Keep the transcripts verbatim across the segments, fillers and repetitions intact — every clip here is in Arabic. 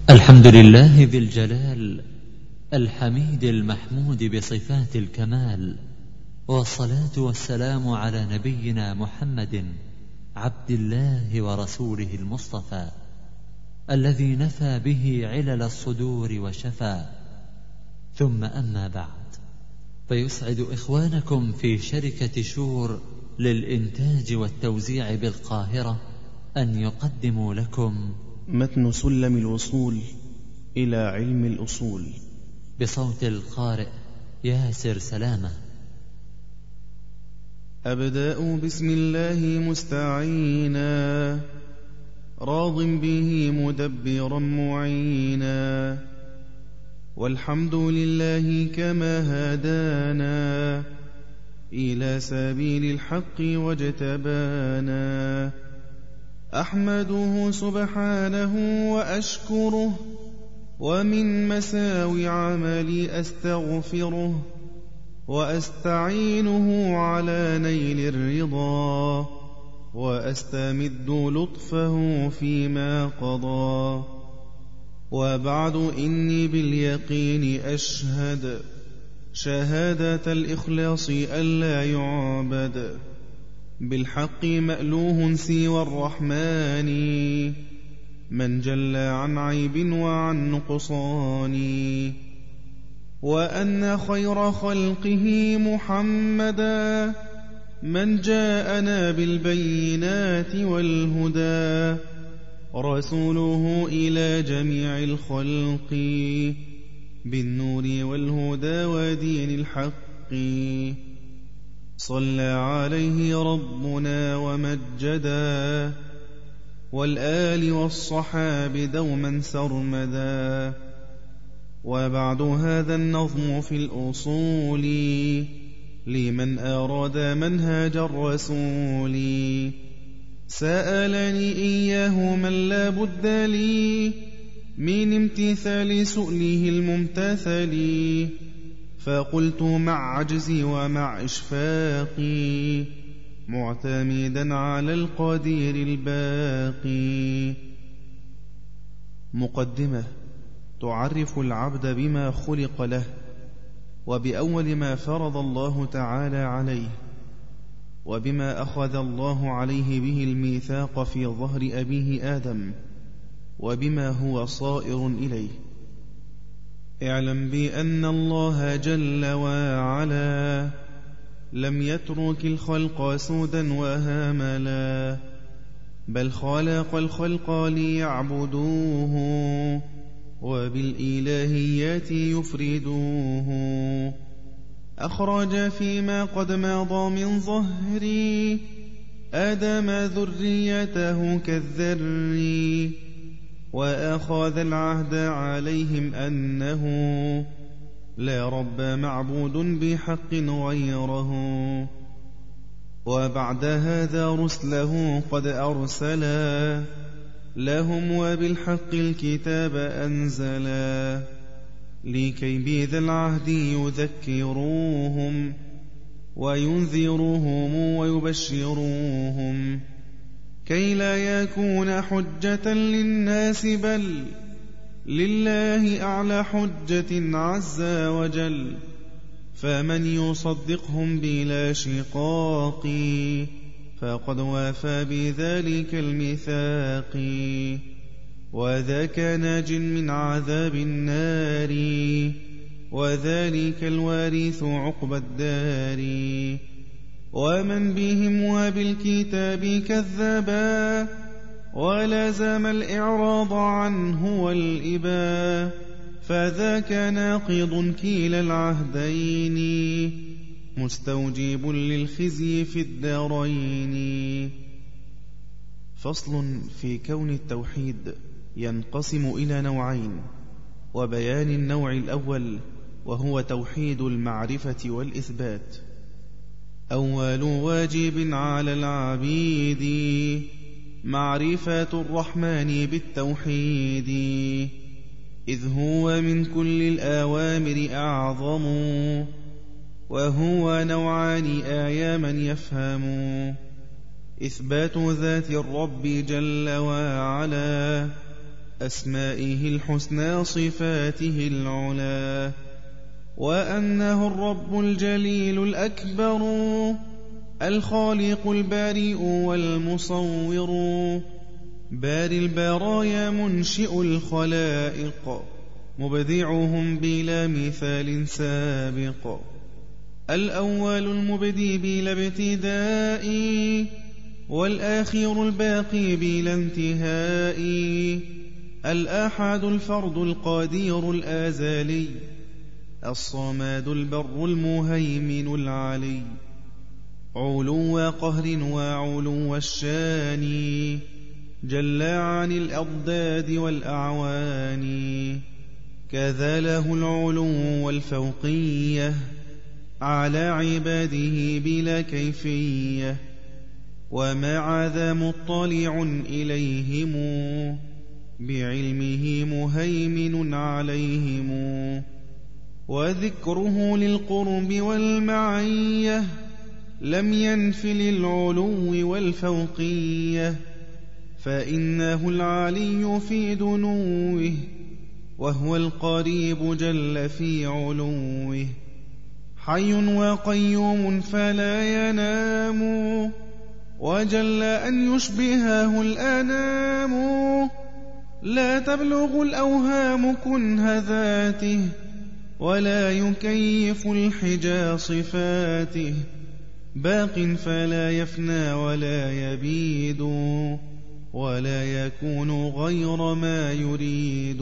الحمد لله ذي الجلال الحميد المحمود بصفات الكمال، والصلاة والسلام على نبينا محمد عبد الله ورسوله المصطفى، الذي نفى به علل الصدور وشفى. ثم أما بعد، فيسعد إخوانكم في شركة شور للإنتاج والتوزيع بالقاهرة أن يقدموا لكم متن سلم الوصول إلى علم الأصول بصوت القارئ ياسر سلامة. أبدأ بسم الله مستعينا، راض به مدبرا معينا، والحمد لله كما هدانا إلى سبيل الحق واجتبانا. أحمده سبحانه وأشكره، ومن مساوي عملي أستغفره، وأستعينه على نيل الرضا، وأستمد لطفه فيما قضى. وبعد إني باليقين أشهد شهادة الإخلاص ألا يعبد بالحق مألوه سوى الرحمن، من جل عن عيب وعن نقصان. وأن خير خلقه محمدا، من جاءنا بالبينات والهدى، رسوله إلى جميع الخلق بالنور والهدى ودين الحق. صلى عليه ربنا ومجدا، والآل والصحاب دوما سرمدا. وبعد، هذا النظم في الأصول لمن أراد منهج الرسول. سألني إياه من لا بد لي من امتثال سؤله الممتثل، فقلت مع عجزي ومع إشفاقي، معتمدا على القدير الباقي. مقدمة تعرف العبد بما خلق له، وبأول ما فرض الله تعالى عليه، وبما أخذ الله عليه به الميثاق في ظهر أبيه آدم، وبما هو صائر إليه. اعلم بأن الله جل وعلا لم يترك الخلق سودا وهاملا، بل خلق الخلق ليعبدوه وبالإلهيات يفردوه. أخرج فيما قد مضى من ظهري آدم ذريته كالذر، وأخذ العهد عليهم أنه لا رب معبود بحق غيره. وبعد هذا رسله قد أرسلا لهم، وبالحق الكتاب أنزلا، لكي بذا العهد يذكروهم وينذروهم ويبشروهم، كي لا يكون حجة للناس بل لله أعلى حجة عز وجل. فمن يصدقهم بلا شقاق فقد وافى بذلك الميثاق، وذاك ناج من عذاب النار، وذلك الوارث عقبى الدار. ومن بهم وبالكتاب كذبا، ولزم الإعراض عنه والإبا، فذاك ناقض كيل العهدين، مستوجب للخزي في الدارين. فصل في كون التوحيد ينقسم إلى نوعين، وبيان النوع الأول وهو توحيد المعرفة والإثبات. أول واجب على العبيد معرفة الرحمن بالتوحيد، إذ هو من كل الأوامر أعظم، وهو نوعان آيا من يفهم. إثبات ذات الرب جل وعلا أسمائه الحسنى صفاته العلا، وأنه الرب الجليل الأكبر الخالق البارئ والمصور، باري البرايا منشئ الخلائق، مبدعهم بلا مثال سابق، الأول المبدي بلا ابتداء، والآخر الباقي بلا انتهاء، الآحد الفرد القدير الآزلي، الصمد البر المهيمن العلي، علو قهر وعلو الشان، جل عن الأضداد والأعوان، كذا له العلو والفوقية على عباده بلا كيفية، ومع ذا مطلع إليهم بعلمه مهيمن عليهم، وذكره للقرب والمعية لم ينف للعلو والفوقية، فإنه العلي في دنوه، وهو القريب جل في علوه، حي وقيوم فلا ينام، وجل أن يشبهه الأنام، لا تبلغ الأوهام كنه ذاته، ولا يكيف الحجى صفاته، باق فلا يفنى ولا يبيد، ولا يكون غير ما يريد،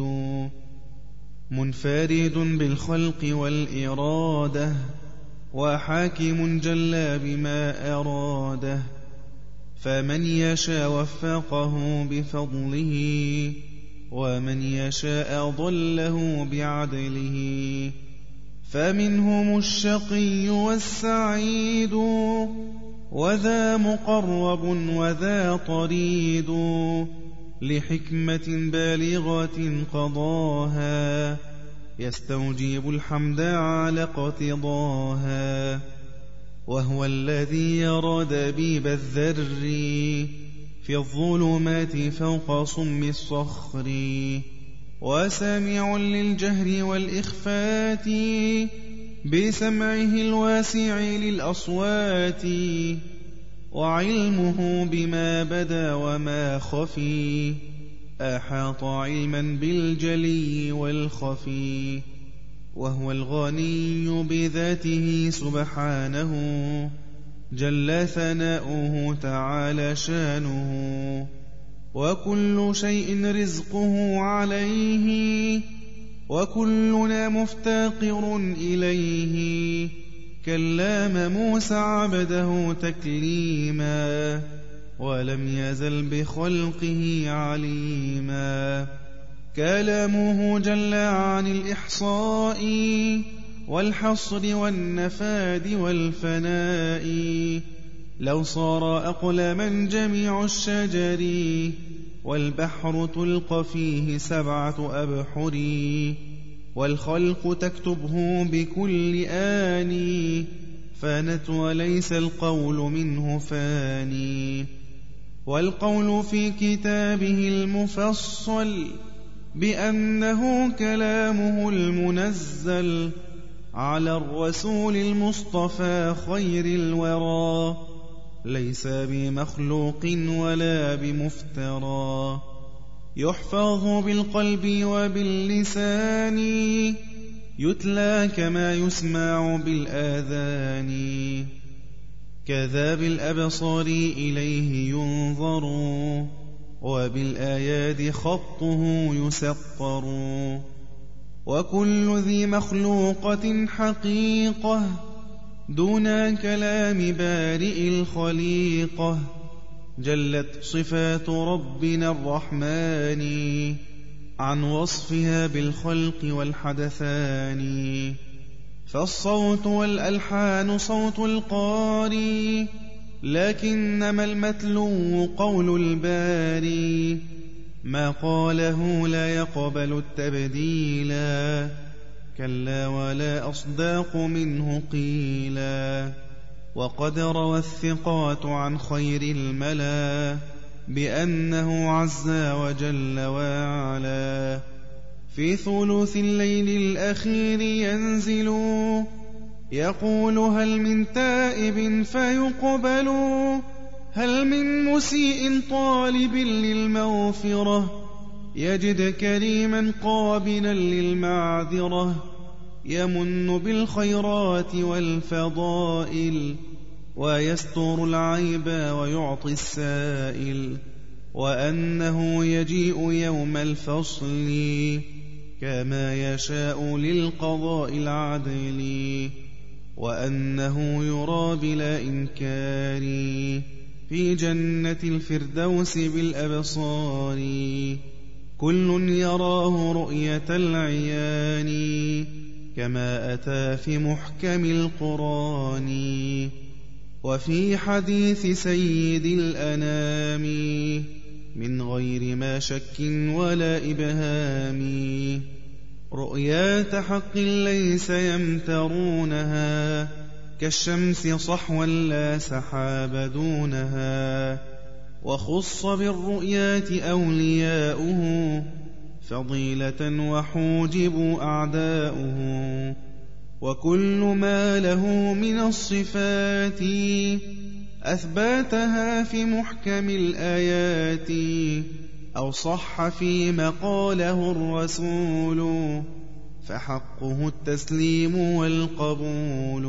منفرد بالخلق والإرادة، وحاكم جل بما أراده، فمن يشاء وفقه بفضله، ومن يشاء ضله بعدله، فمنهم الشقي والسعيد، وذا مقرب وذا طريد، لحكمة بالغة قضاها، يستوجب الحمد على اقتضاها، وهو الذي يرى دبيب الذر في الظلمات فوق صم الصخر، وسامع للجهر والإخفات بسمعه الواسع للأصوات، وعلمه بما بدا وما خفي، أحاط علما بالجلي والخفي، وهو الغني بذاته سبحانه، جل ثناؤه تعالى شانه، وكل شيء رزقه عليه، وكلنا مفتقر إليه، كلام موسى عبده تكليما، ولم يزل بخلقه عليما، كلامه جل عن الإحصاء والحصر والنفاد والفناء، لو صار أقلما جميع الشجر، والبحر تلقى فيه سبعة أبحر، والخلق تكتبه بكل آن، فانت وليس القول منه فاني، والقول في كتابه المفصل بأنه كلامه المنزل على الرسول المصطفى خير الورى، ليس بمخلوق ولا بمفترى، يحفظ بالقلب وباللسان، يتلى كما يسمع بالآذان، كذا بالأبصار إليه ينظر، وبالآيات خطه يسطر، وكل ذي مخلوقة حقيقة دون كلام بارئ الخليقة، جلت صفات ربنا الرحمن عن وصفها بالخلق والحدثان، فالصوت والألحان صوت القاري، لكنما المتلو قول الباري، ما قاله لا يقبل التبديلا، كلا ولا أصداق منه قيلا، وقد روى الثقات عن خير الملا بأنه عز وجل وعلا في ثلث الليل الأخير ينزل يقول هل من تائب فيقبل هل من مسيء طالب للمغفرة يجد كريما قابلا للمعذرة يمن بالخيرات والفضائل ويستر العيب ويعطي السائل وأنه يجيء يوم الفصل كما يشاء للقضاء العدل وأنه يرى بلا إنكار في جنة الفردوس بالأبصار كل يراه رؤية العيان كما أتى في محكم القرآن وفي حديث سيد الأنام من غير ما شك ولا إبهام رؤيات حق ليس يمترونها كالشمس صحوا لا سحاب دونها وخص بالرؤيات أولياؤه فضيلة وحوجبوا أعداؤه وكل ما له من الصفات أثباتها في محكم الآيات أو صح فيما قاله الرسول فحقه التسليم والقبول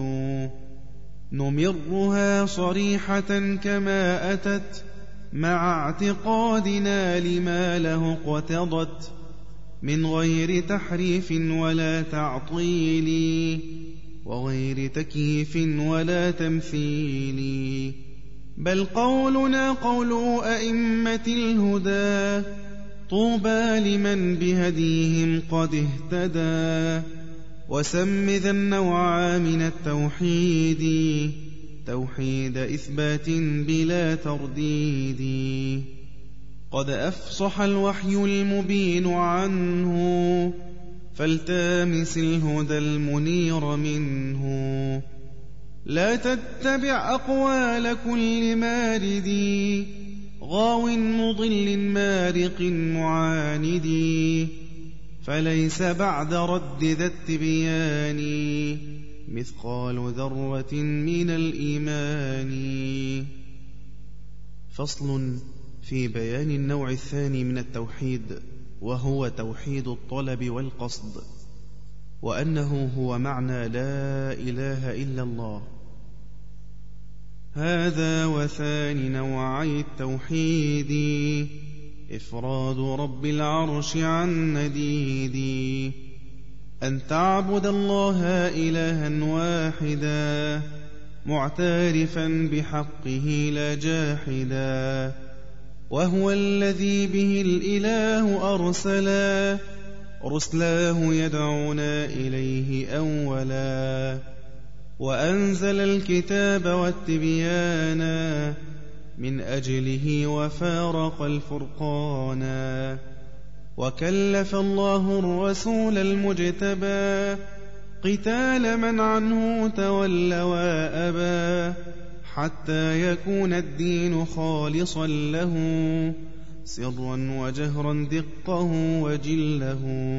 نمرها صريحة كما أتت مع اعتقادنا لما له اقتضت من غير تحريف ولا تعطيل وغير تكييف ولا تمثيل بل قولنا قول أئمة الهدى طوبى لمن بهديهم قد اهتدى وسم ذا النوع من التوحيد توحيد إثبات بلا ترديد قد أفصح الوحي المبين عنه فالتامس الهدى المنير منه لا تتبع أقوال كل مارد غاو مضل مارق معاند فليس بعد رد ذا التبيان مثقال ذرة من الإيمان فصل في بيان النوع الثاني من التوحيد وهو توحيد الطلب والقصد وأنه هو معنى لا إله إلا الله هذا وثاني نوعي التوحيد إفراد رب العرش عن نديد أن تعبد الله إلها واحدا معترفا بحقه لا جاحدا وهو الذي به الإله أرسلا رسلاه يدعونا إليه أولا وأنزل الكتاب والتبيانا من أجله وفارق الفرقانا وكلف الله الرسول المجتبى قتال من عنه تولى وأبى حتى يكون الدين خالصا له سرا وجهرا دقه وجله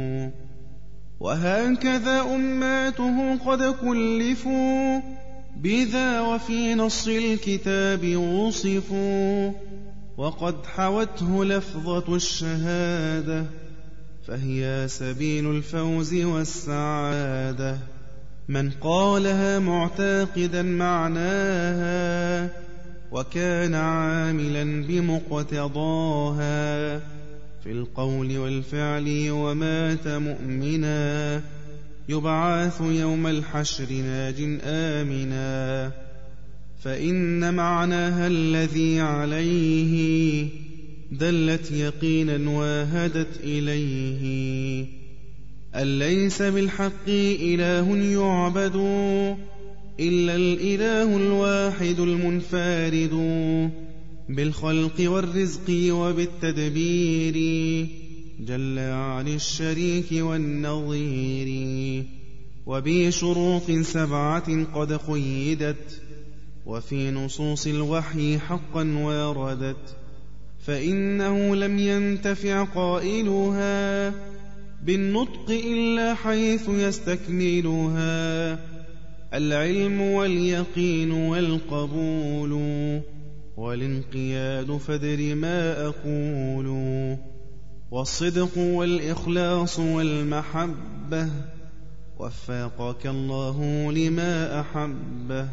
وهكذا أماته قد كلفوا بذا وفي نص الكتاب وصفوا وقد حوته لفظة الشهادة فهي سبيل الفوز والسعادة من قالها معتقدا معناها وكان عاملا بمقتضاها في القول والفعل ومات مؤمنا يبعث يوم الحشر ناج آمنا فإن معناها الذي عليه دلت يقينا واهدت إليه أن ليس بالحق إله يعبد إلا الإله الواحد المنفرد بالخلق والرزق وبالتدبير جل عن الشريك والنظير وبشروط سبعة قد قيدت وفي نصوص الوحي حقا واردت فإنه لم ينتفع قائلها بالنطق إلا حيث يستكملها العلم واليقين والقبول والانقياد، فادر ما أقول، والصدق والإخلاص والمحبة، وفقك الله لما أحبه.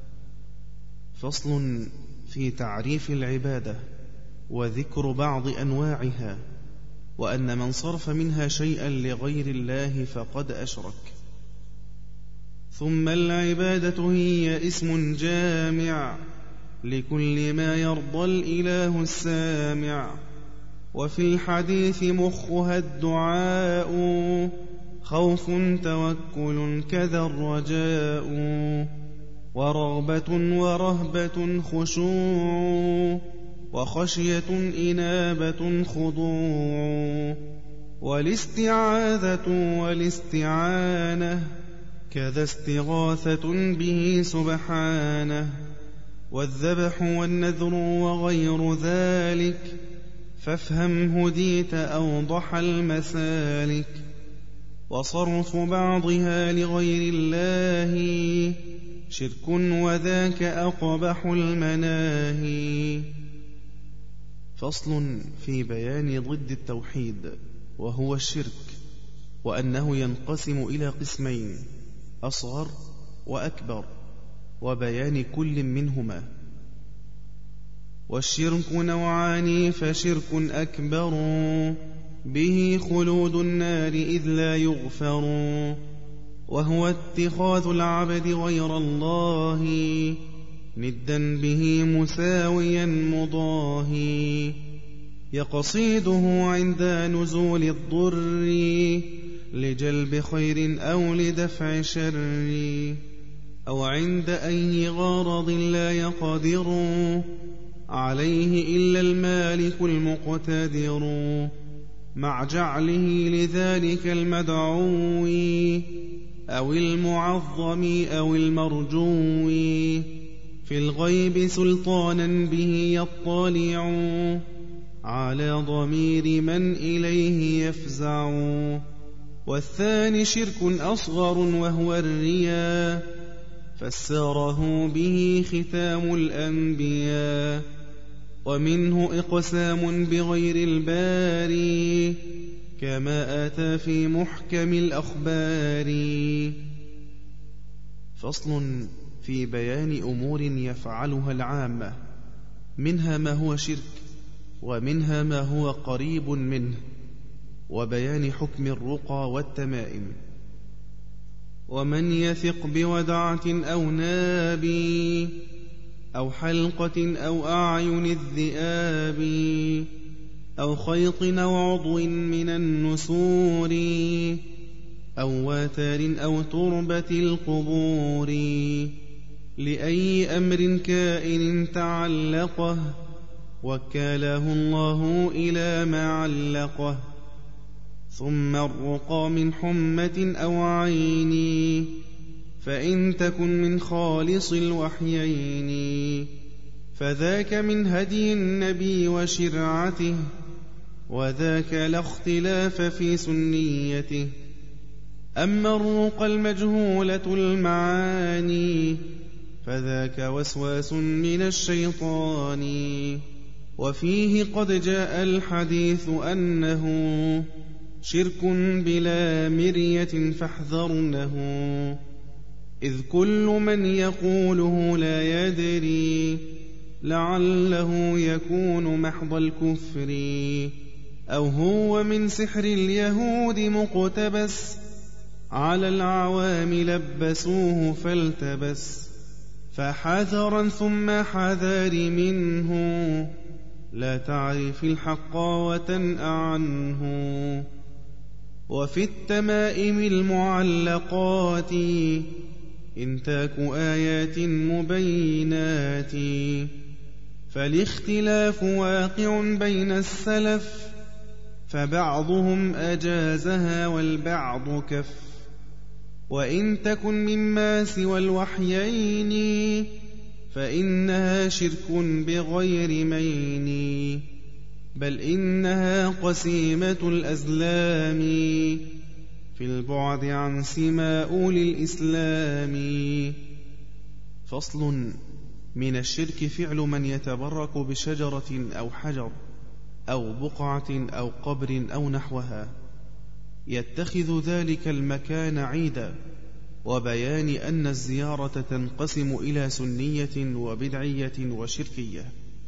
فصل في تعريف العبادة وذكر بعض أنواعها، وأن من صرف منها شيئا لغير الله فقد أشرك. ثم العبادة هي اسم جامع لكل ما يرضى الإله السامع، وفي الحديث مخها الدعاء، خوف توكل كذا الرجاء، ورغبة ورهبة خشوع، وخشية إنابة خضوع، والاستعاذة والاستعانة، كذا استغاثة به سبحانه، والذبح والنذر وغير ذلك، فافهم هديت أوضح المسالك. وصرف بعضها لغير الله شرك، وذاك أقبح المناهي. فصل في بيان ضد التوحيد وهو الشرك، وأنه ينقسم إلى قسمين: أصغر وأكبر، وبيان كل منهما. والشرك نوعان: فشرك أكبر به خلود النار إذ لا يغفر، وهو اتخاذ العبد غير الله ندا به مساويا مضاهي، يقصيده عند نزول الضر لجلب خير أو لدفع شر، أو عند أي غرض لا يقدر عليه إلا المالك المقتدر، مع جعله لذلك المدعو أو المعظم أو المرجو في الغيب سلطانا به يطلع على ضمير من إليه يفزع. والثاني شرك أصغر وهو الرياء، فسره به ختام الأنبياء، ومنه إقسام بغير الباري كما أتى في محكم الأخبار. فصل في بيان أمور يفعلها العامة، منها ما هو شرك، ومنها ما هو قريب منه، وبيان حكم الرقى والتمائم. ومن يثق بودعة أو ناب أو حلقة أو أعين الذئاب أو خيط أو عضو من النسور أو واتر أو تربة القبور، لأي أمر كائن تعلقه وكاله الله إلى ما علقه. ثم الرقى من حمة أو عين، فإن تكن من خالص الوحيين، فذاك من هدي النبي وشرعته، وذاك لا اختلاف في سنيته. أما الرقى المجهولة المعاني، فذاك وسواس من الشيطان، وفيه قد جاء الحديث أنه شرك بلا مرية فاحذرنه، إذ كل من يقوله لا يدري لعله يكون محض الكفر، أو هو من سحر اليهود مقتبس، على العوام لبسوه فالتبس. فحذرا ثم حذر منه، لا تعرف الحق وتنأ عنه. وفي التمائم المعلقات إنتاك آيات مبينات، فالاختلاف واقع بين السلف، فبعضهم أجازها والبعض كف. وإن تكن مما سوى الوحيين، فإنها شرك بغير مين، بل إنها قسيمة الأزلام في البعد عن سماء للإسلام. فصل. من الشرك فعل من يتبرك بشجرة أو حجر أو بقعة أو قبر أو نحوها، يتخذ ذلك المكان عيدا، وبيان أن الزيارة تنقسم إلى سنية وبدعية وشركية.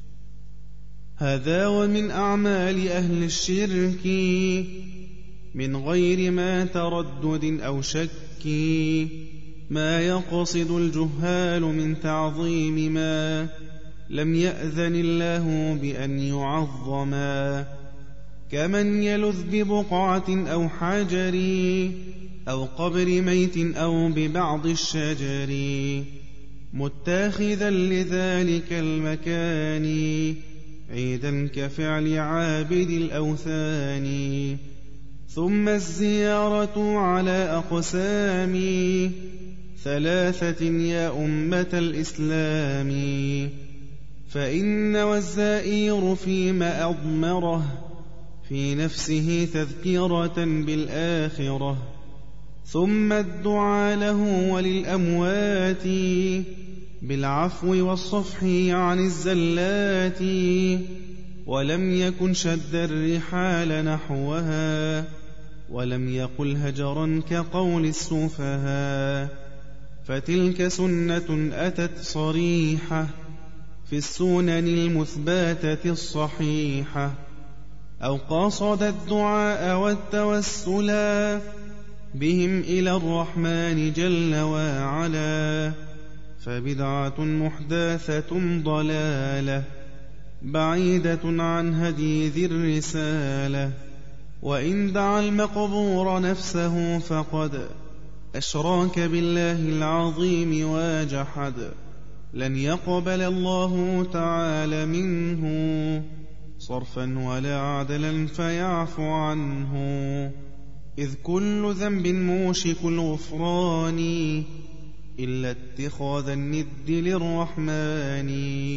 هذا ومن أعمال أهل الشرك من غير ما تردد أو شك ما يقصد الجهال من تعظيم ما لم يأذن الله بأن يعظما، كمن يلذ ببقعة أو حجر أو قبر ميت أو ببعض الشجر، متاخذا لذلك المكان عيدا كفعل عابد الأوثان. ثم الزيارة على أقسام ثلاثة يا أمة الإسلام، فإن والزائر فيما أضمره في نفسه تذكرة بالآخرة، ثم الدعاء له وللأموات بالعفو والصفح عن الزلات، ولم يكن شد الرحال نحوها، ولم يقل هجرا كقول السفهاء. فتلك سنة أتت صريحة في السنن المثباتة الصحيحة، أو قصد الدعاء والتوسلا بهم إلى الرحمن جل وعلا، فبدعة محدثة ضلالة بعيدة عن هدي ذي الرسالة. وإن دعا المقبور نفسه فقد أشراك بالله العظيم وجحد، لن يقبل الله تعالى منه صرفا ولا عدلا فيعفو عنه، إذ كل ذنب موشك الغفران إلا اتخاذ الند للرحمن.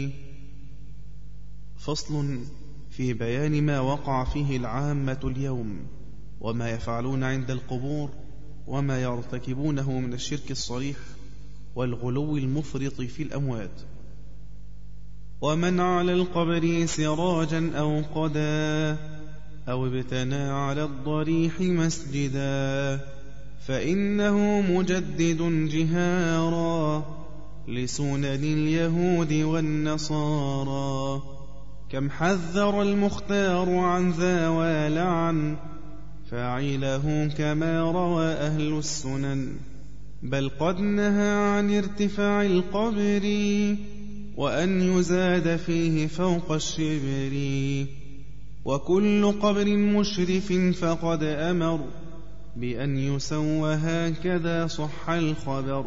فصل. في بيان ما وقع فيه العامة اليوم، وما يفعلون عند القبور، وما يرتكبونه من الشرك الصريح والغلو المفرط في الأموات. ومن على القبر سراجا أو قدا أو ابتنى على الضريح مسجدا، فإنه مجدد جهارا لسنن اليهود والنصارى، كم حذر المختار عن ذا ولعن فاعله كما روى أهل السنن، بل قد نهى عن ارتفاع القبر وأن يزاد فيه فوق الشبر، وكل قبر مشرف فقد أمر بأن يسوى هكذا صح الخبر.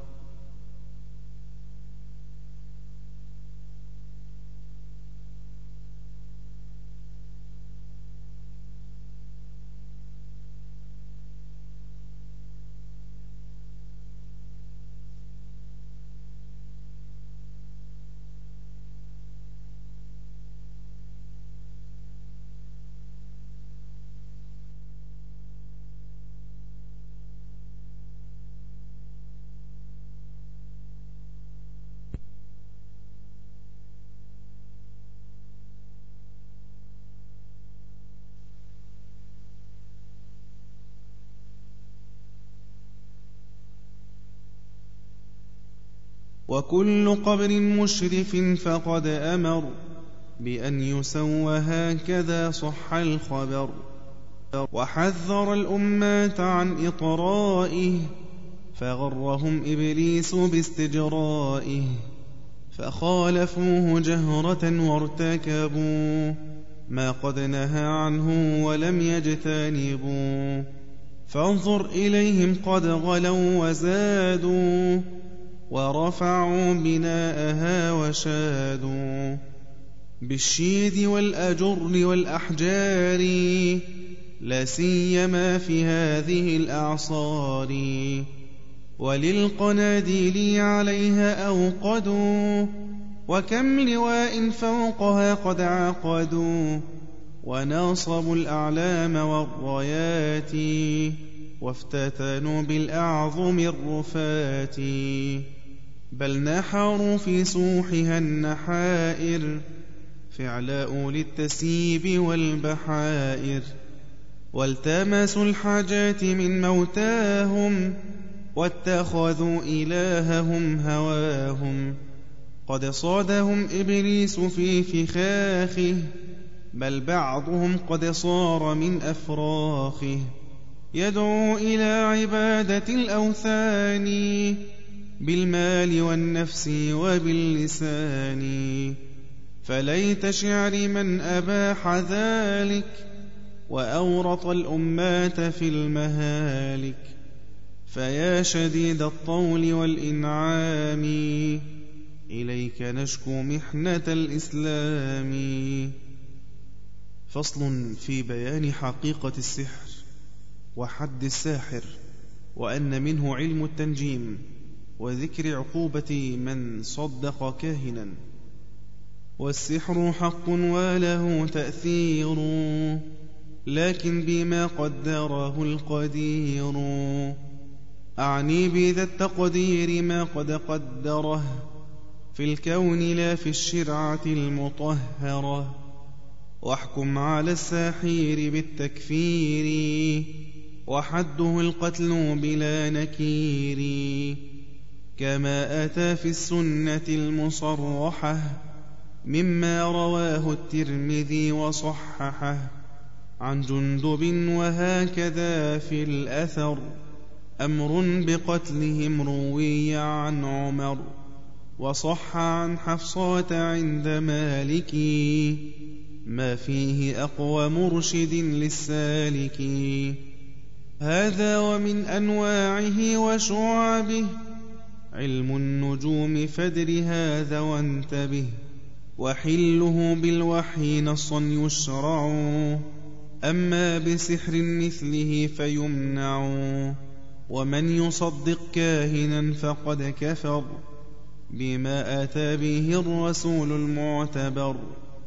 وكل قبر مشرف فقد أمر بأن يسوى هكذا صح الخبر، وحذر الأمة عن إطرائه فغرهم إبليس باستجرائه، فخالفوه جهرة وارتكبوا ما قد نهى عنه ولم يجتنبوا، فانظر إليهم قد غلوا وزادوا ورفعوا بناءها وشادوا، بالشيد والأجر والأحجار لا سيما في هذه الأعصار، وللقناديل عليها أوقدوا وكم لواء فوقها قد عقدوا، وناصبوا الأعلام والرايات وافتتنوا بالأعظم الرفات بل نحروا في سوحها النحائر فعلاء للتسييب والبحائر والتمسوا الحاجات من موتاهم واتخذوا إلههم هواهم قد صادهم إبليس في فخاخه بل بعضهم قد صار من أفراخه يدعو إلى عبادة الأوثان بالمال والنفس وباللسان فليت شعر من أباح ذلك وأورط الأمات في المهالك فيا شديد الطول والإنعام إليك نشكو محنة الإسلام. فصل في بيان حقيقة السحر وحد الساحر وأن منه علم التنجيم وذكر عقوبة من صدق كاهنا. والسحر حق وله تأثير لكن بما قدره القدير أعني بذا التقدير ما قد قدره في الكون لا في الشرعة المطهرة واحكم على الساحر بالتكفير وحده القتل بلا نكير كما أتى في السنة المصرحة مما رواه الترمذي وصححه عن جندب وهكذا في الأثر أمر بقتلهم روي عن عمر وصح عن حفصة عند مالك ما فيه أقوى مرشد للسالك. هذا ومن أنواعه وشعبه علم النجوم فادر هذا وانتبه وحله بالوحي نصا يشرع أما بسحر مثله فيمنع ومن يصدق كاهنا فقد كفر بما أتى به الرسول المعتبر.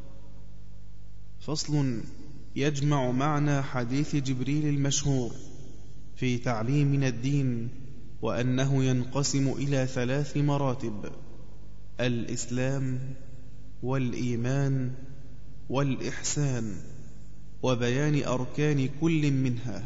فصل يجمع معنى حديث جبريل المشهور في تعليمنا الدين وأنه ينقسم إلى ثلاث مراتب: الإسلام والإيمان والإحسان، وبيان أركان كل منها.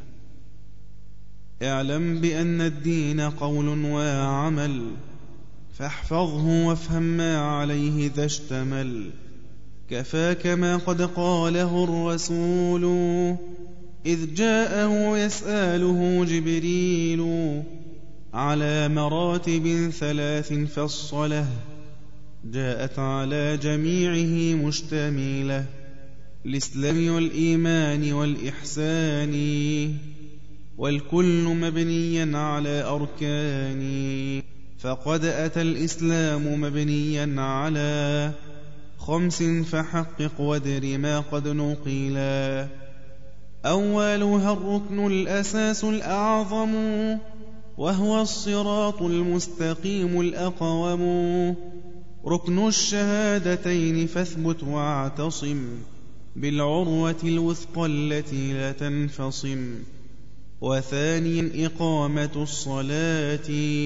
اعلم بأن الدين قول وعمل فاحفظه وافهم ما عليه ذا اشتمل كفاك ما قد قاله الرسول إذ جاءه يسأله جبريل على مراتب ثلاث فالصلة جاءت على جميعه مشتملة: الإسلام والإيمان والإحسان، والكل مبنيا على أركان. فقد أتى الإسلام مبنيا على خمس فحقق وادر ما قد نقلا: أولها الركن الأساس الأعظم وهو الصراط المستقيم الأقوم، ركن الشهادتين فاثبت واعتصم بالعروة الوثقى التي لا تنفصم. وثانيا إقامة الصلاة،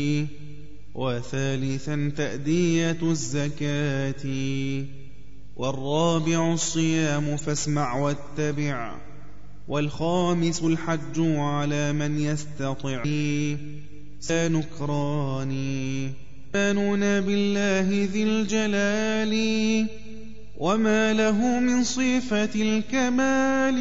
وثالثا تأدية الزكاة، والرابع الصيام فاسمع واتبع، والخامس الحج على من يستطيع سنكران. آمنون بالله ذي الجلال وما له من صفة الكمال،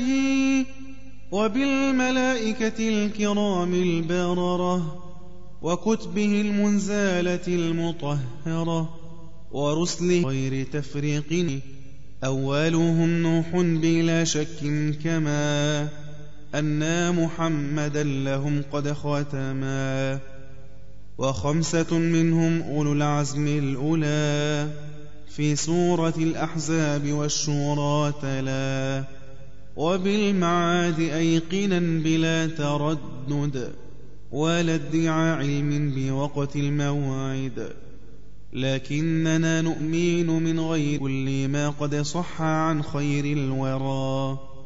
وبالملائكة الكرام البررة، وكتبه المنزلة المطهرة، ورسله غير تفريق. أولهم نوح بلا شك كما أن محمدا لهم قد ختما، وخمسة منهم أولو العزم الأولى في سورة الأحزاب والشورى تلا. وبالمعاد أيقنا بلا تردد ولا ادعاء علم بوقت الموعد، لكننا نؤمن من غير كل ما قد صح عن خير الورى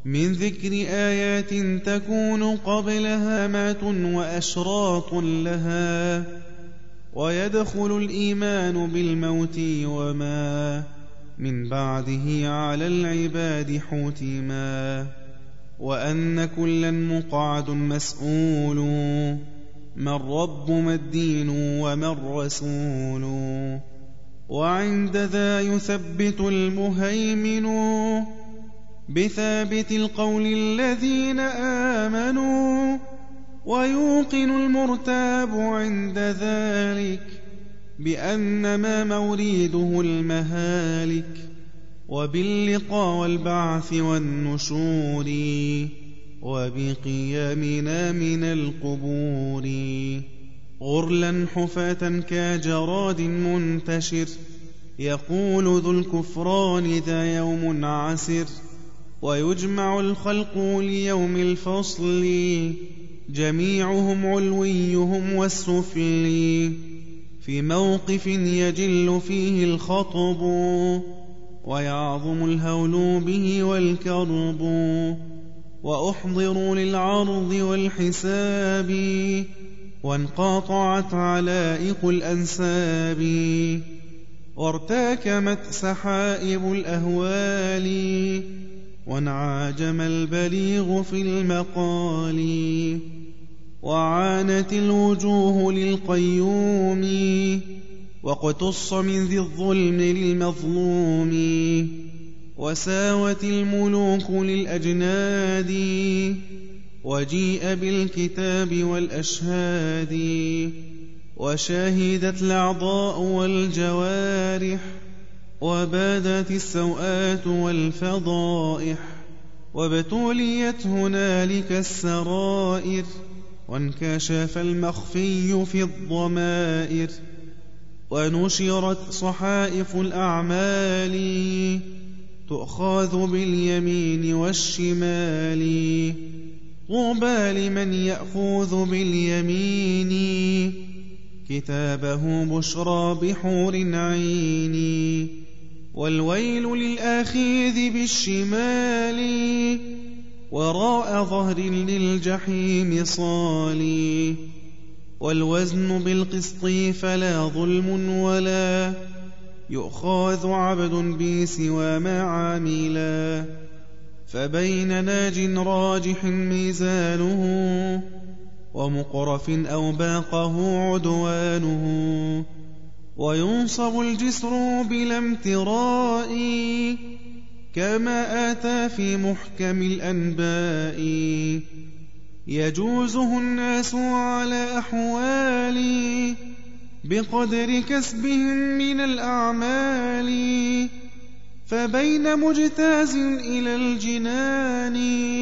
من ذكر آيات تكون قبلها مات وأشراط لها، ويدخل الإيمان بالموت وما من بعده على العباد حتما، وأن كلا مقعد مسؤول، ما الرب ما الدين وما الرسول، وعند ذا يثبت المهيمن بثابت القول الذين آمنوا، ويوقن المرتاب عند ذلك بأن ما موريده المهالك، وباللقاء والبعث والنشور، وبقيامنا من القبور، غرلا حفاة كجراد منتشر، يقول ذو الكفران ذا يوم عسر، ويجمع الخلق ليوم الفصل، جميعهم علويهم والسفلي، في موقف يجل فيه الخطب، ويعظم الهول به والكرب، وأحضروا للعرض والحساب، وانقاطعت علائق الأنساب، وارتاكمت سحائب الأهوال، وانعاجم البليغ في المقال، وعانت الوجوه للقيوم، واقتص من ذي الظلم للمظلوم، وساوت الملوك للأجناد، وجيء بالكتاب والأشهاد، وشاهدت الأعضاء والجوارح، وبادت السوءات والفضائح، وابتليت هنالك السرائر، وانكشف المخفي في الضمائر، ونشرت صحائف الأعمال، تؤخذ باليمين والشمال، طوبى لمن يأخذ باليمين، كتابه بشرى بحور عين، والويل للآخذ بالشمال، وراء ظهر للجحيم صالي، والوزن بالقسط فلا ظلم ولا يؤخذ عبد بي سوى ما عاملا، فبين ناج راجح ميزانه، ومقرف أو باقه عدوانه، وينصب الجسر بلا امتراء، كما آتى في محكم الأنباء، يجوزه الناس على أحوال، بقدر كسبهم من الأعمال، فبين مجتاز إلى الجنان،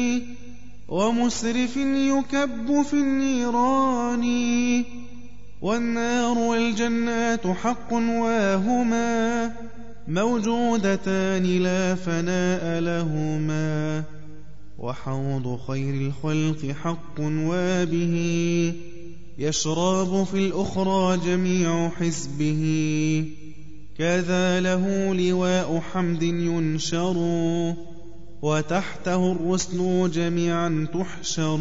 ومسرف يكب في النيران، والنار والجنات حق واهما موجودتان لا فناء لهما، وحوض خير الخلق حق وبه يشرب في الأخرى جميع حزبه، كذا له لواء حمد ينشر، وتحته الرسل جميعا تحشر،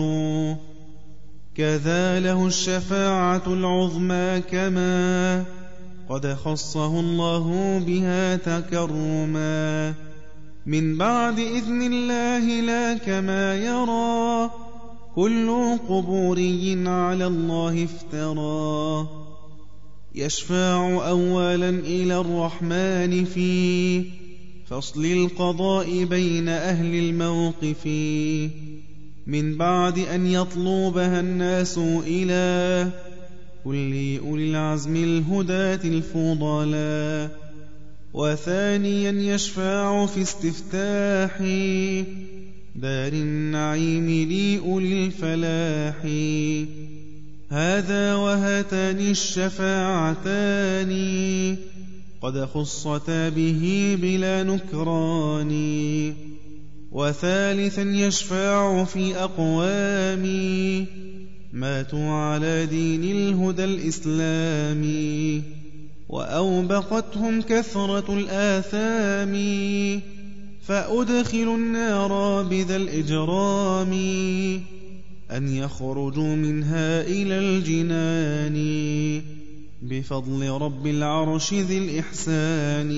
كذا له الشفاعة العظمى كما قد خصه الله بها تكرما، من بعد إذن الله لا كما يرى كل قبوري على الله افترى، يشفع أولا إلى الرحمن في فصل القضاء بين أهل الموقف، من بعد أن يطلبها الناس إلى كل أولي العزم الهداة الفضلاء، وثانيا يشفع في استفتاح دار النعيم لأولي الفلاح، هذا وهاتان الشفاعتان قد خصتا به بلا نكران، وثالثا يشفع في أقوام ماتوا على دين الهدى الإسلامي، وأوبقتهم كثرة الآثام فأدخلوا النار بذا الإجرام أن يخرجوا منها إلى الجنان بفضل رب العرش ذي الإحسان.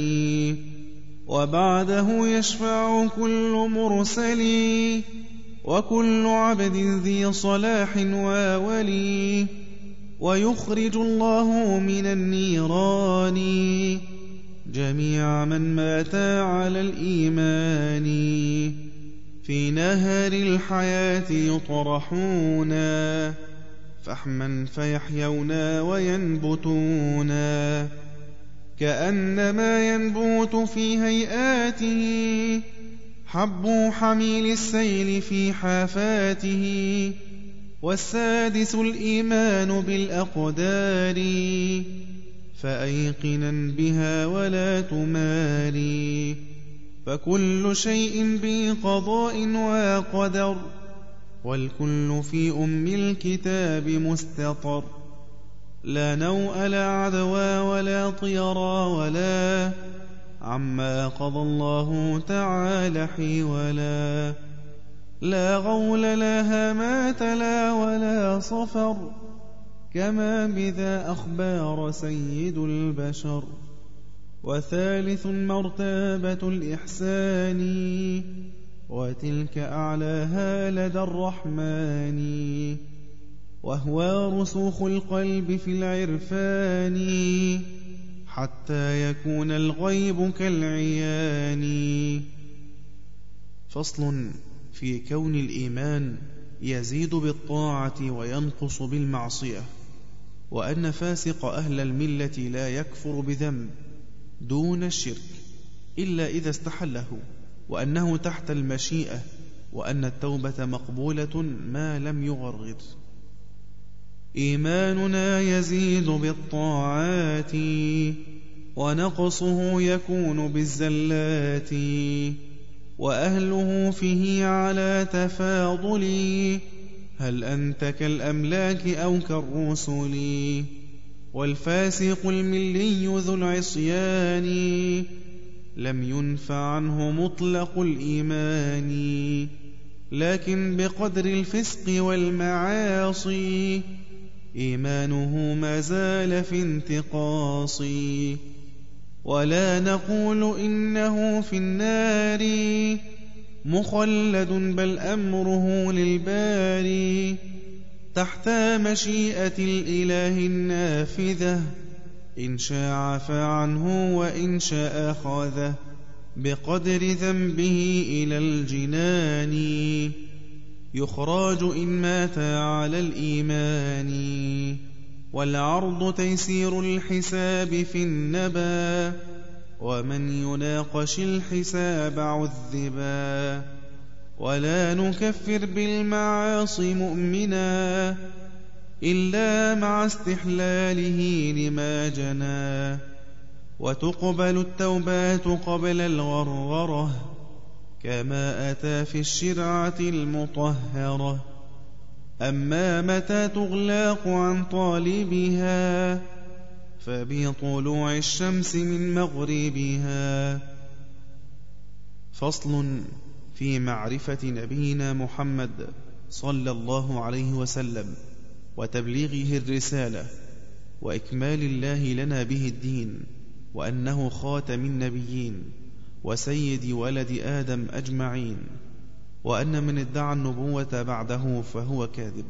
وبعده يشفع كل مرسل وكل عبد ذي صلاح وولي، ويخرج الله من النيران جميع من مات على الإيمان. في نهر الحياة يطرحون فحما فيحيون وينبتون، كأنما ينبت في هيئاته حب حميل السيل في حافاته. والسادس الإيمان بالأقدار فأيقنا بها ولا تماري، فكل شيء بقضاء وقدر والكل في أم الكتاب مستطر. لا نوء لا عدوى ولا طيرا ولا عما قضى الله تعالى حيولا، لا غول لا هامات لا ولا صفر، كما بذا أخبار سيد البشر. وثالث مرتبة الإحسان وتلك أعلاها لدى الرحمن، وهو رسوخ القلب في العرفان حتى يكون الغيب كالعيان. فصل في كون الإيمان يزيد بالطاعة وينقص بالمعصية، وأن فاسق أهل الملة لا يكفر بذنب دون الشرك إلا إذا استحله، وأنه تحت المشيئة، وأن التوبة مقبولة ما لم يغرر. إيماننا يزيد بالطاعات ونقصه يكون بالزلات، وأهله فيه على تفاضل، هل أنت كالأملاك أو كالرسل. والفاسق الملي ذو العصيان لم ينفع عنه مطلق الإيمان، لكن بقدر الفسق والمعاصي إيمانه ما زال في انتقاص. ولا نقول إنه في النار مخلد، بل أمره للباري تحت مشيئة الإله النافذة، إن شاء عفى عنه وإن شاء أخذه بقدر ذنبه إلى الجنان. يخرج إن مات على الإيمان، والعرض تيسير الحساب في النبا، ومن يناقش الحساب عذبا. ولا نكفر بالمعاصي مؤمنا إلا مع استحلاله لما جنى، وتقبل التوبات قبل الغرغرة كما أتى في الشرعة المطهرة. أما متى تغلاق عن طالبها فبطلوع الشمس من مغربها. فصل في معرفة نبينا محمد صلى الله عليه وسلم وتبليغه الرسالة وإكمال الله لنا به الدين، وأنه خاتم النبيين وسيد ولد آدم أجمعين، وأن من ادعى النبوة بعده فهو كاذب.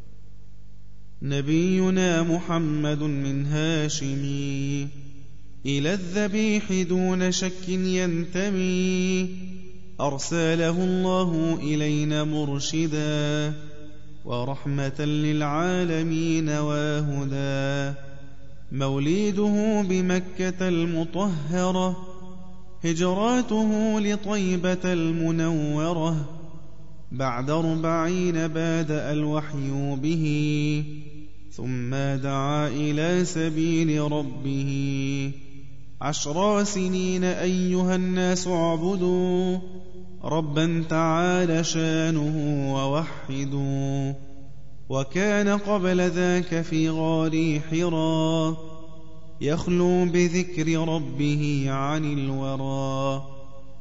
نبينا محمد من هاشم إلى الذبيح دون شك ينتمي، أرسله الله إلينا مرشدا ورحمة للعالمين وهدى. موليده بمكة المطهرة، هجراته لطيبة المنورة، بعد أربعين بادأ الوحي به، ثم دعا إلى سبيل ربه. عشر سنين أيها الناس اعبدوا ربا تعالى شانه ووحدوا. وكان قبل ذاك في غار حرا يخلو بذكر ربه عن الورى،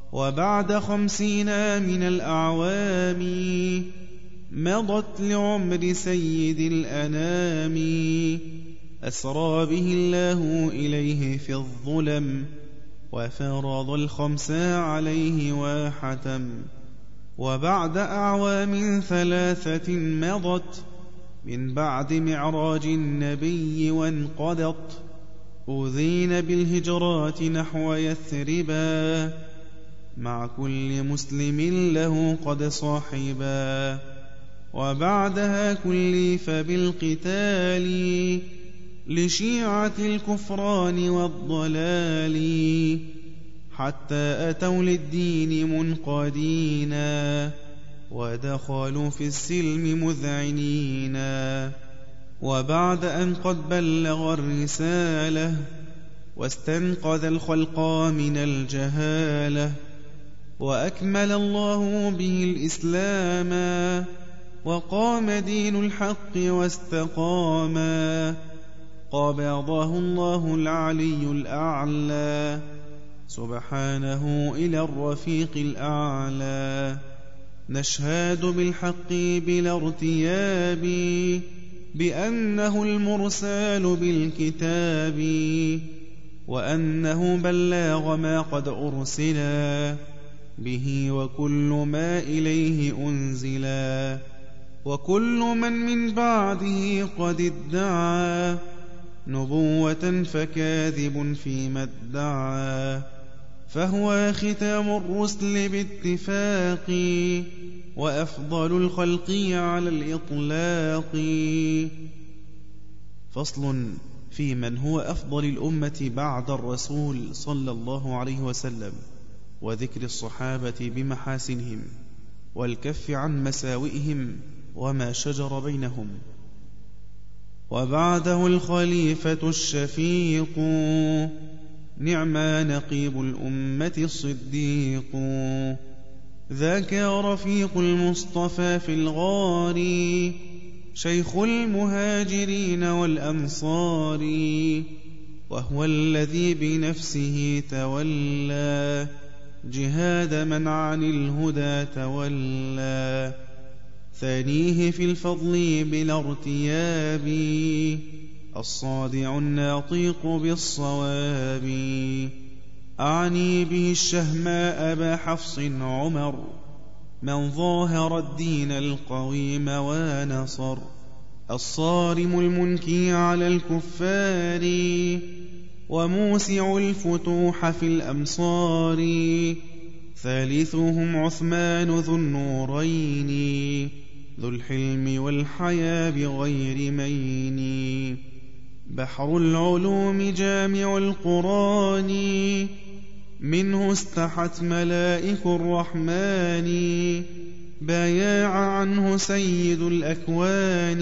وبعد خمسين من الأعوام مضت لعمر سيد الأنام أسرى به الله إليه في الظلم وفرض الخمس عليه وحتم. وبعد أعوام ثلاثة مضت من بعد معراج النبي وانقضت أذين بالهجرات نحو يثربا مع كل مسلم له قد صاحبا. وبعدها كلف بالقتال لشيعة الكفران والضلال حتى أتوا للدين منقادين ودخلوا في السلم مذعنين. وبعد أن قد بلغ الرسالة واستنقذ الخلق من الجهالة وأكمل الله به الإسلام وقام دين الحق واستقاما قبضه الله العلي الأعلى سبحانه إلى الرفيق الأعلى. نشهد بالحق بلا ارتياب بأنه المرسال بالكتاب وأنه بلغ ما قد أرسلا به وكل ما إليه أنزلا. وكل من من بعده قد ادعى نبوة فكاذب فيما ادعى فهو ختام الرسل باتفاق وأفضل الخلق على الإطلاق. فصل في من هو أفضل الأمة بعد الرسول صلى الله عليه وسلم وذكر الصحابة بمحاسنهم والكف عن مساوئهم وما شجر بينهم. وبعده الخليفة الشفيق نعم نقيب الأمة الصديق ذاك رفيق المصطفى في الغار شيخ المهاجرين والأنصار وهو الذي بنفسه تولى جهاد من عن الهدى تولى. ثانيه في الفضل بلا ارتياب الصادع الناطق بالصواب أعني به الشهماء أبا حفص عمر من ظاهر الدين القويم ونصر الصارم المنكي على الكفار وموسع الفتوح في الأمصار ثالثهم عثمان ذو النورين ذو الحلم والحياء بغير مين بحر العلوم جامع القرآن منه استحت ملائك الرحمن بايع عنه سيد الأكوان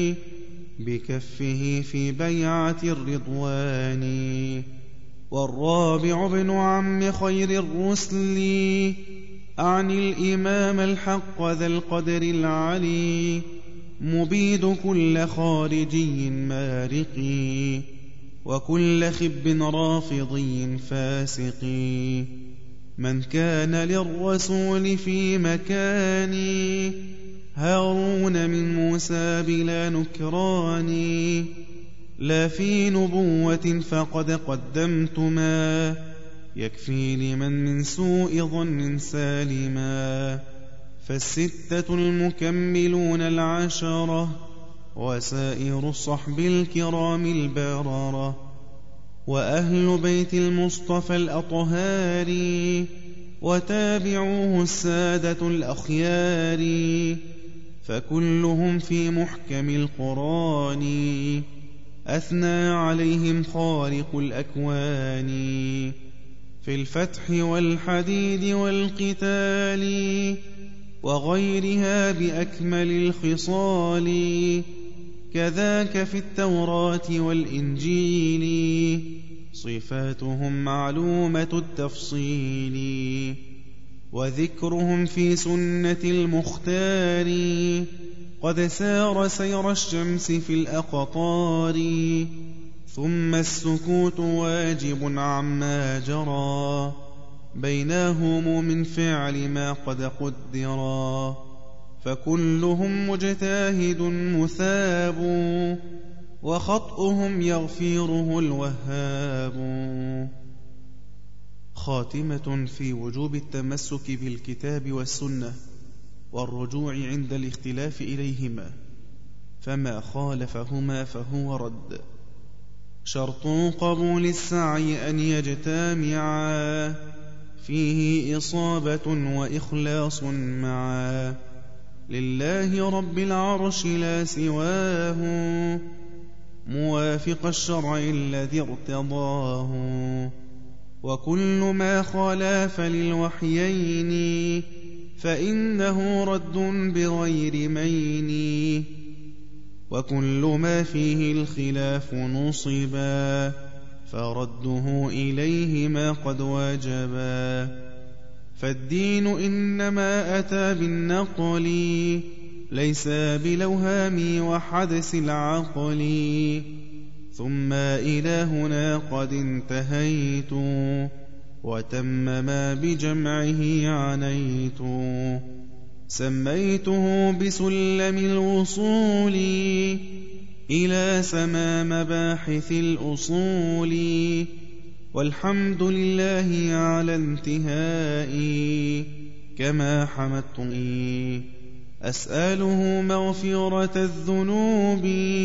بكفه في بيعة الرضوان. والرابع ابن عم خير الرسل أعني الإمام الحق ذا القدر العلي مبيد كل خارجي مارقي وكل خب رافضي فاسقي من كان للرسول في مكاني هارون من موسى بلا نكران لا في نبوة فقد قدمت ما يكفي لمن من سوء ظن سالما. فالستة المكملون العشرة وسائر الصحب الكرام البررة وأهل بيت المصطفى الأطهار وتابعوه السادة الأخيار فكلهم في محكم القرآن أثنى عليهم خالق الأكوان. في الفتح والحديد والقتال وغيرها بأكمل الخصال كذاك في التوراة والإنجيل صفاتهم معلومة التفصيل وذكرهم في سنة المختار قد سار سير الشمس في الأقطار ثم السكوت واجب عما جرى بينهم من فعل ما قد قدرا، فكلهم مجتهد مثاب، وخطئهم يغفره الوهاب. خاتمة في وجوب التمسك بالكتاب والسنة والرجوع عند الاختلاف إليهما، فما خالفهما فهو رد. شرط قبول السعي أن يجتمعا، فيه إصابة وإخلاص معا، لله رب العرش لا سواه، موافق الشرع الذي ارتضاه. وكل ما خالف للوحيين فإنه رد بغير مين، وكل ما فيه الخلاف نصبا فرده إليهما قد واجبا. فالدين إنما أتى بالنقل، ليس بلوهام وحدث العقل. ثم إلى هنا قد انتهيت، وتم ما بجمعه عنيت. سميته بسلم الوصول إلى سما مباحث الأصول، والحمد لله على انتهائي كما حمدت. أسأله مغفرة الذنوب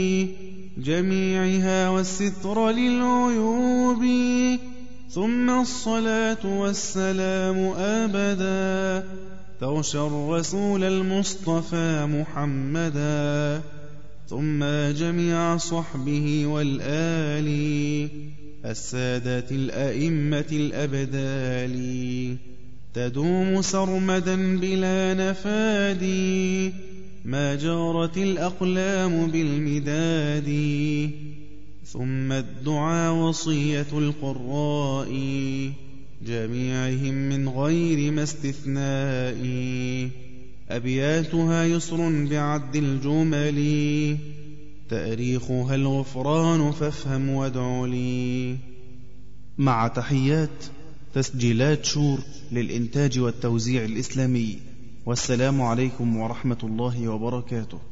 جميعها والستر للعيوب، ثم الصلاة والسلام أبدا تغشى الرسول المصطفى محمدا، ثم جميع صحبه والآل السادة الأئمة الأبدال، تدوم سرمدا بلا نفاد، ما جارت الأقلام بالمداد. ثم الدعاء وصية القراء جميعهم من غير ما استثناء، أبياتها يسر بعد الجمل، تأريخها الغفران فافهم وادع لي. مع تحيات تسجيلات شور للإنتاج والتوزيع الإسلامي، والسلام عليكم ورحمة الله وبركاته.